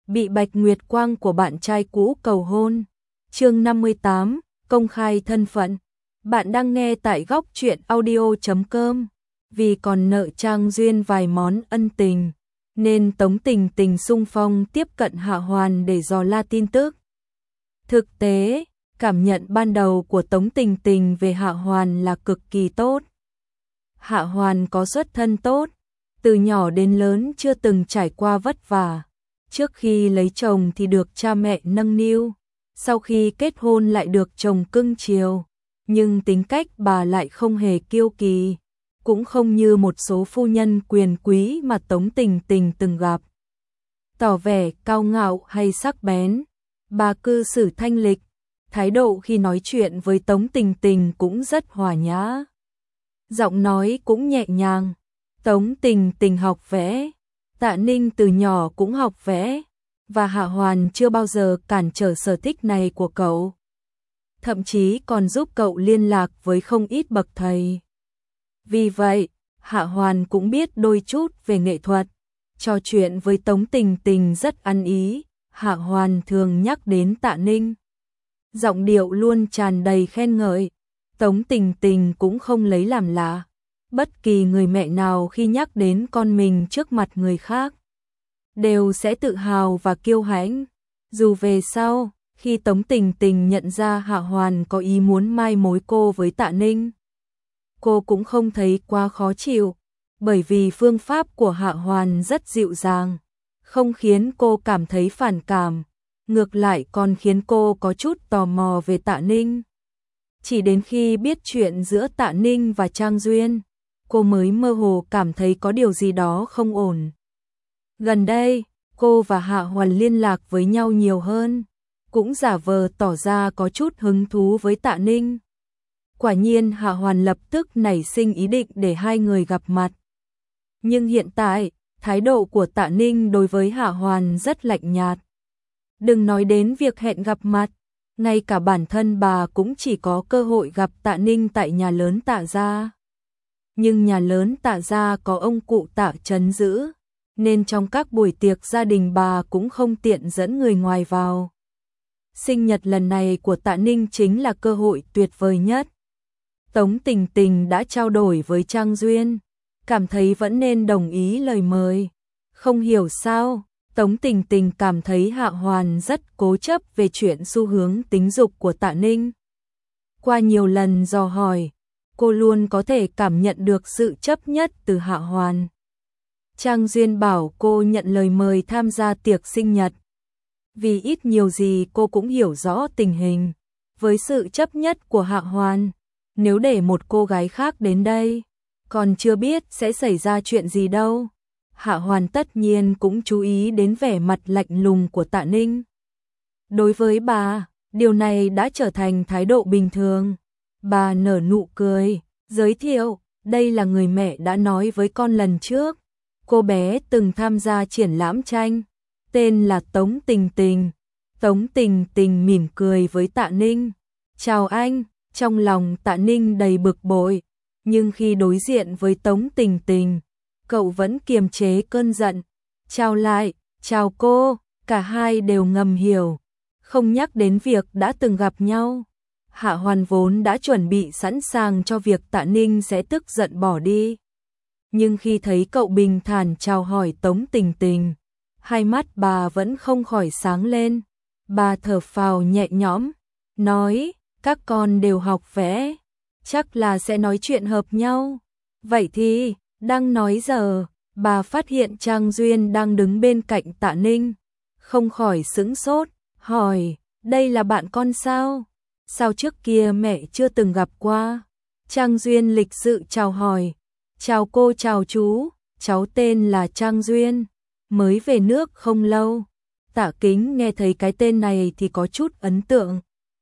bị Bạch Nguyệt Quang của bạn trai cũ cầu hôn. Chương 58, công khai thân phận. Bạn đang nghe tại góc truyện audio.com. Vì còn nợ Trang Duyên vài món ân tình, nên Tống Tình Tình xung phong tiếp cận Hạ Hoàn để dò la tin tức. Thực tế, cảm nhận ban đầu của Tống Tình Tình về Hạ Hoàn là cực kỳ tốt. Hạ Hoàn có xuất thân tốt, từ nhỏ đến lớn chưa từng trải qua vất vả. Trước khi lấy chồng thì được cha mẹ nâng niu, sau khi kết hôn lại được chồng cưng chiều, nhưng tính cách bà lại không hề kiêu kỳ, cũng không như một số phu nhân quyền quý mà Tống Tình Tình từng gặp. Tỏ vẻ cao ngạo hay sắc bén, bà cư xử thanh lịch, thái độ khi nói chuyện với Tống Tình Tình cũng rất hòa nhã. Giọng nói cũng nhẹ nhàng. Tống Tình Tình học vẽ, Tạ Ninh từ nhỏ cũng học vẽ, và Hạ Hoàn chưa bao giờ cản trở sở thích này của cậu. Thậm chí còn giúp cậu liên lạc với không ít bậc thầy. Vì vậy, Hạ Hoàn cũng biết đôi chút về nghệ thuật. Trò chuyện với Tống Tình Tình rất ăn ý, Hạ Hoàn thường nhắc đến Tạ Ninh. Giọng điệu luôn tràn đầy khen ngợi. Tống Tình Tình cũng không lấy làm lạ. Bất kỳ người mẹ nào khi nhắc đến con mình trước mặt người khác đều sẽ tự hào và kiêu hãnh. Dù về sau, khi Tống Tình Tình nhận ra Hạ Hoàn có ý muốn mai mối cô với Tạ Ninh, cô cũng không thấy quá khó chịu, bởi vì phương pháp của Hạ Hoàn rất dịu dàng, không khiến cô cảm thấy phản cảm, ngược lại còn khiến cô có chút tò mò về Tạ Ninh. Chỉ đến khi biết chuyện giữa Tạ Ninh và Trang Duyên, cô mới mơ hồ cảm thấy có điều gì đó không ổn. Gần đây, cô và Hạ Hoàn liên lạc với nhau nhiều hơn, cũng giả vờ tỏ ra có chút hứng thú với Tạ Ninh. Quả nhiên Hạ Hoàn lập tức nảy sinh ý định để hai người gặp mặt. Nhưng hiện tại, thái độ của Tạ Ninh đối với Hạ Hoàn rất lạnh nhạt. Đừng nói đến việc hẹn gặp mặt, ngay cả bản thân bà cũng chỉ có cơ hội gặp Tạ Ninh tại nhà lớn Tạ gia. Nhưng nhà lớn Tạ gia có ông cụ Tạ trấn giữ, nên trong các buổi tiệc gia đình bà cũng không tiện dẫn người ngoài vào. Sinh nhật lần này của Tạ Ninh chính là cơ hội tuyệt vời nhất. Tống Tình Tình đã trao đổi với Trang Duyên, cảm thấy vẫn nên đồng ý lời mời. Không hiểu sao, Tống Tình Tình cảm thấy Hạ Hoàn rất cố chấp về chuyện xu hướng tính dục của Tạ Ninh. Qua nhiều lần dò hỏi, cô luôn có thể cảm nhận được sự chấp nhất từ Hạ Hoàn. Trang Duyên bảo cô nhận lời mời tham gia tiệc sinh nhật. Vì ít nhiều gì cô cũng hiểu rõ tình hình. Với sự chấp nhất của Hạ Hoàn, nếu để một cô gái khác đến đây, còn chưa biết sẽ xảy ra chuyện gì đâu. Hạ Hoàn tất nhiên cũng chú ý đến vẻ mặt lạnh lùng của Tạ Ninh. Đối với bà, điều này đã trở thành thái độ bình thường. Bà nở nụ cười, giới thiệu, đây là người mẹ đã nói với con lần trước. Cô bé từng tham gia triển lãm tranh, tên là Tống Tình Tình. Tống Tình Tình mỉm cười với Tạ Ninh. Chào anh, trong lòng Tạ Ninh đầy bực bội, nhưng khi đối diện với Tống Tình Tình, cậu vẫn kiềm chế cơn giận. Chào lại, chào cô, cả hai đều ngầm hiểu, không nhắc đến việc đã từng gặp nhau. Hạ Hoàn vốn đã chuẩn bị sẵn sàng cho việc Tạ Ninh sẽ tức giận bỏ đi. Nhưng khi thấy cậu bình thản chào hỏi Tống Tình Tình, hai mắt bà vẫn không khỏi sáng lên. Bà thở phào nhẹ nhõm, nói, các con đều học vẽ, chắc là sẽ nói chuyện hợp nhau. Vậy thì, đang nói giờ, bà phát hiện Trang Duyên đang đứng bên cạnh Tạ Ninh, không khỏi sững sốt, hỏi, đây là bạn con sao? Sao trước kia mẹ chưa từng gặp qua? Trang Duyên lịch sự chào hỏi, chào cô chào chú, cháu tên là Trang Duyên, mới về nước không lâu. Tạ Kính nghe thấy cái tên này thì có chút ấn tượng.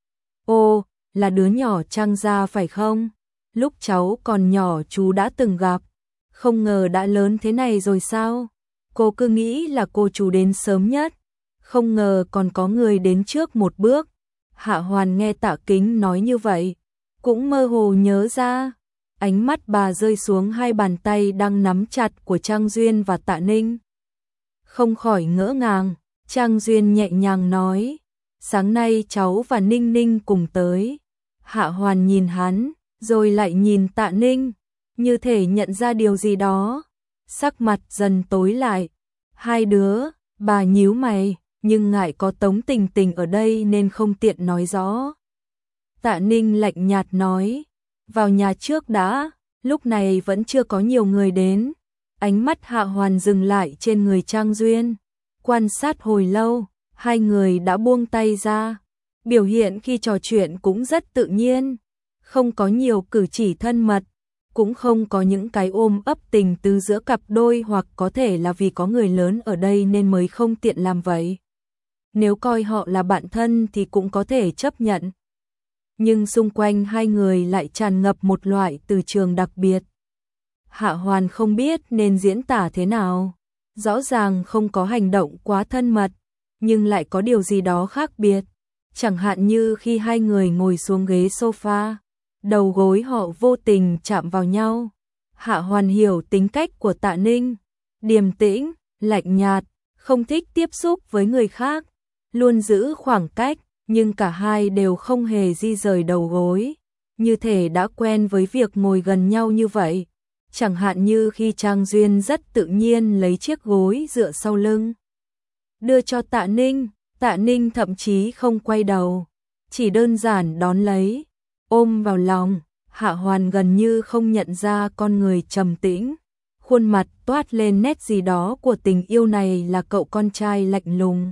Ô, là đứa nhỏ Trang gia phải không? Lúc cháu còn nhỏ chú đã từng gặp, không ngờ đã lớn thế này rồi sao? Cô cứ nghĩ là cô chú đến sớm nhất, không ngờ còn có người đến trước một bước. Hạ Hoàn nghe Tạ Kính nói như vậy, cũng mơ hồ nhớ ra. Ánh mắt bà rơi xuống hai bàn tay đang nắm chặt của Trang Duyên và Tạ Ninh. Không khỏi ngỡ ngàng, Trang Duyên nhẹ nhàng nói, sáng nay cháu và Ninh Ninh cùng tới. Hạ Hoàn nhìn hắn, rồi lại nhìn Tạ Ninh, như thể nhận ra điều gì đó. Sắc mặt dần tối lại. Hai đứa, bà nhíu mày, nhưng ngại có Tống Tình Tình ở đây nên không tiện nói rõ. Tạ Ninh lạnh nhạt nói, vào nhà trước đã, lúc này vẫn chưa có nhiều người đến. Ánh mắt Hạ Hoàn dừng lại trên người Trang Duyên, quan sát hồi lâu, hai người đã buông tay ra. Biểu hiện khi trò chuyện cũng rất tự nhiên, không có nhiều cử chỉ thân mật, cũng không có những cái ôm ấp tình tứ giữa cặp đôi, hoặc có thể là vì có người lớn ở đây nên mới không tiện làm vậy. Nếu coi họ là bạn thân thì cũng có thể chấp nhận. Nhưng xung quanh hai người lại tràn ngập một loại từ trường đặc biệt. Hạ Hoàn không biết nên diễn tả thế nào. Rõ ràng không có hành động quá thân mật, nhưng lại có điều gì đó khác biệt. Chẳng hạn như khi hai người ngồi xuống ghế sofa, đầu gối họ vô tình chạm vào nhau. Hạ Hoàn hiểu tính cách của Tạ Ninh, điềm tĩnh, lạnh nhạt, không thích tiếp xúc với người khác, luôn giữ khoảng cách, nhưng cả hai đều không hề di rời đầu gối, như thể đã quen với việc ngồi gần nhau như vậy. Chẳng hạn như khi Trang Duyên rất tự nhiên lấy chiếc gối dựa sau lưng, đưa cho Tạ Ninh thậm chí không quay đầu, chỉ đơn giản đón lấy, ôm vào lòng. Hạ Hoàn gần như không nhận ra con người trầm tĩnh, khuôn mặt toát lên nét gì đó của tình yêu này là cậu con trai lạnh lùng.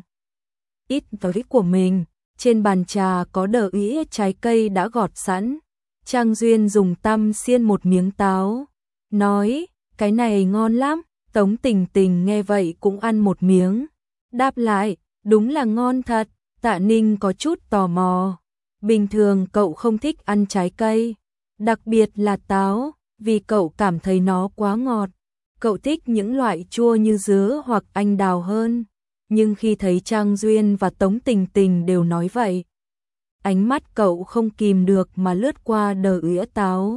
Ít tới của mình, trên bàn trà có đờ ĩa trái cây đã gọt sẵn. Trang Duyên dùng tăm xiên một miếng táo, nói, cái này ngon lắm. Tống Tình Tình nghe vậy cũng ăn một miếng, đáp lại, đúng là ngon thật. Tạ Ninh có chút tò mò, bình thường cậu không thích ăn trái cây, đặc biệt là táo, vì cậu cảm thấy nó quá ngọt. Cậu thích những loại chua như dứa hoặc anh đào hơn. Nhưng khi thấy Trang Duyên và Tống Tình Tình đều nói vậy, ánh mắt cậu không kìm được mà lướt qua đờ ĩa táo,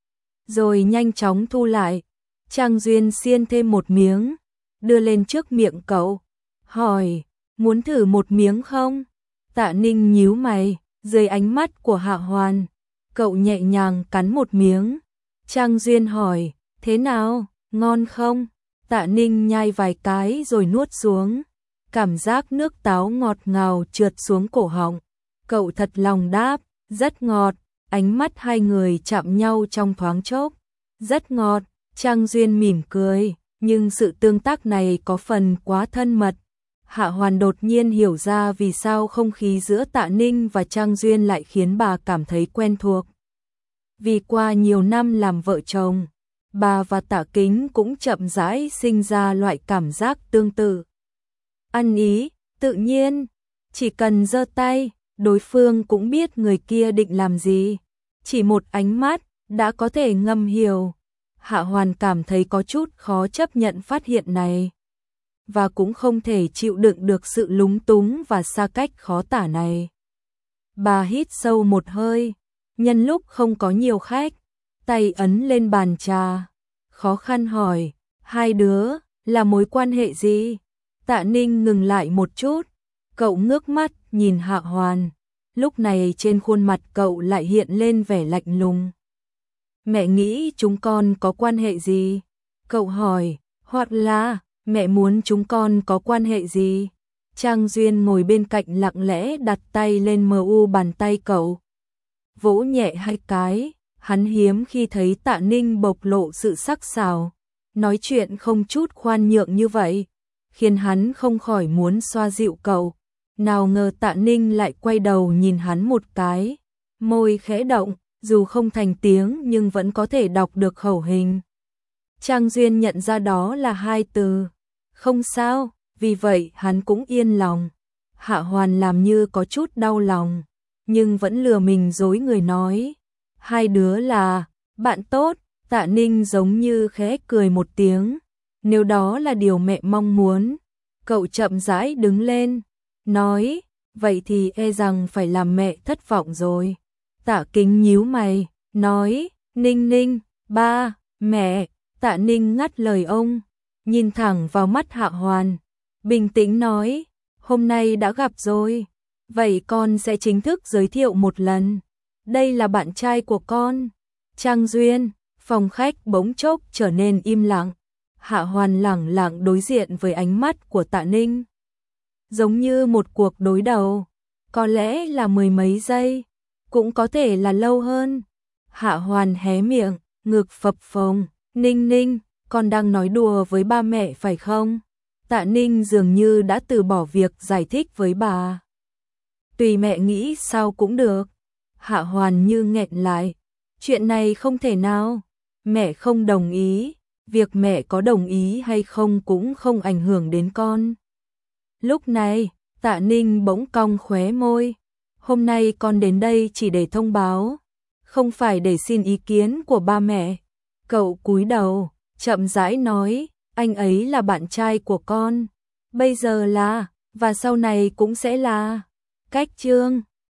rồi nhanh chóng thu lại. Trang Duyên xiên thêm một miếng, đưa lên trước miệng cậu, hỏi, muốn thử một miếng không? Tạ Ninh nhíu mày, dưới ánh mắt của Hạ Hoàn, cậu nhẹ nhàng cắn một miếng. Trang Duyên hỏi, thế nào, ngon không? Tạ Ninh nhai vài cái rồi nuốt xuống, cảm giác nước táo ngọt ngào trượt xuống cổ họng. Cậu thật lòng đáp, rất ngọt. Ánh mắt hai người chạm nhau trong thoáng chốc, rất ngọt. Trang Duyên mỉm cười, nhưng sự tương tác này có phần quá thân mật. Hạ Hoàn đột nhiên hiểu ra vì sao không khí giữa Tạ Ninh và Trang Duyên lại khiến bà cảm thấy quen thuộc. Vì qua nhiều năm làm vợ chồng, bà và Tạ Kính cũng chậm rãi sinh ra loại cảm giác tương tự. Ăn ý, tự nhiên, chỉ cần giơ tay, đối phương cũng biết người kia định làm gì. Chỉ một ánh mắt đã có thể ngầm hiểu. Hạ Hoàn cảm thấy có chút khó chấp nhận phát hiện này, và cũng không thể chịu đựng được sự lúng túng và xa cách khó tả này. Bà hít sâu một hơi, nhân lúc không có nhiều khách, tay ấn lên bàn trà, khó khăn hỏi, hai đứa là mối quan hệ gì? Tạ Ninh ngừng lại một chút, cậu ngước mắt nhìn Hạ Hoàn, lúc này trên khuôn mặt cậu lại hiện lên vẻ lạnh lùng. Mẹ nghĩ chúng con có quan hệ gì? Cậu hỏi, hoặc là mẹ muốn chúng con có quan hệ gì? Trang Duyên ngồi bên cạnh lặng lẽ đặt tay lên mu bàn tay cậu, vỗ nhẹ hai cái. Hắn hiếm khi thấy Tạ Ninh bộc lộ sự sắc sảo, nói chuyện không chút khoan nhượng như vậy, khiến hắn không khỏi muốn xoa dịu cậu. Nào ngờ Tạ Ninh lại quay đầu nhìn hắn một cái, môi khẽ động, dù không thành tiếng nhưng vẫn có thể đọc được khẩu hình. Trang Duyên nhận ra đó là hai từ, không sao, vì vậy hắn cũng yên lòng. Hạ Hoàn làm như có chút đau lòng, nhưng vẫn lừa mình dối người nói, hai đứa là bạn tốt. Tạ Ninh giống như khẽ cười một tiếng, nếu đó là điều mẹ mong muốn. Cậu chậm rãi đứng lên, nói, vậy thì e rằng phải làm mẹ thất vọng rồi. Tạ Kính nhíu mày, nói, Ninh Ninh, ba, mẹ. Tạ Ninh ngắt lời ông, nhìn thẳng vào mắt Hạ Hoàn, bình tĩnh nói, hôm nay đã gặp rồi. Vậy con sẽ chính thức giới thiệu một lần. Đây là bạn trai của con, Trang Duyên. Phòng khách bỗng chốc trở nên im lặng. Hạ Hoàn lẳng lặng đối diện với ánh mắt của Tạ Ninh. Giống như một cuộc đối đầu, có lẽ là mười mấy giây, cũng có thể là lâu hơn. Hạ Hoàn hé miệng, ngực phập phồng, Ninh Ninh, con đang nói đùa với ba mẹ phải không? Tạ Ninh dường như đã từ bỏ việc giải thích với bà. Tùy mẹ nghĩ sao cũng được. Hạ Hoàn như nghẹn lại, chuyện này không thể nào, mẹ không đồng ý, việc mẹ có đồng ý hay không cũng không ảnh hưởng đến con. Lúc này, Tạ Ninh bỗng cong khóe môi, hôm nay con đến đây chỉ để thông báo, không phải để xin ý kiến của ba mẹ. Cậu cúi đầu, chậm rãi nói, anh ấy là bạn trai của con, bây giờ là, và sau này cũng sẽ là. Cách chương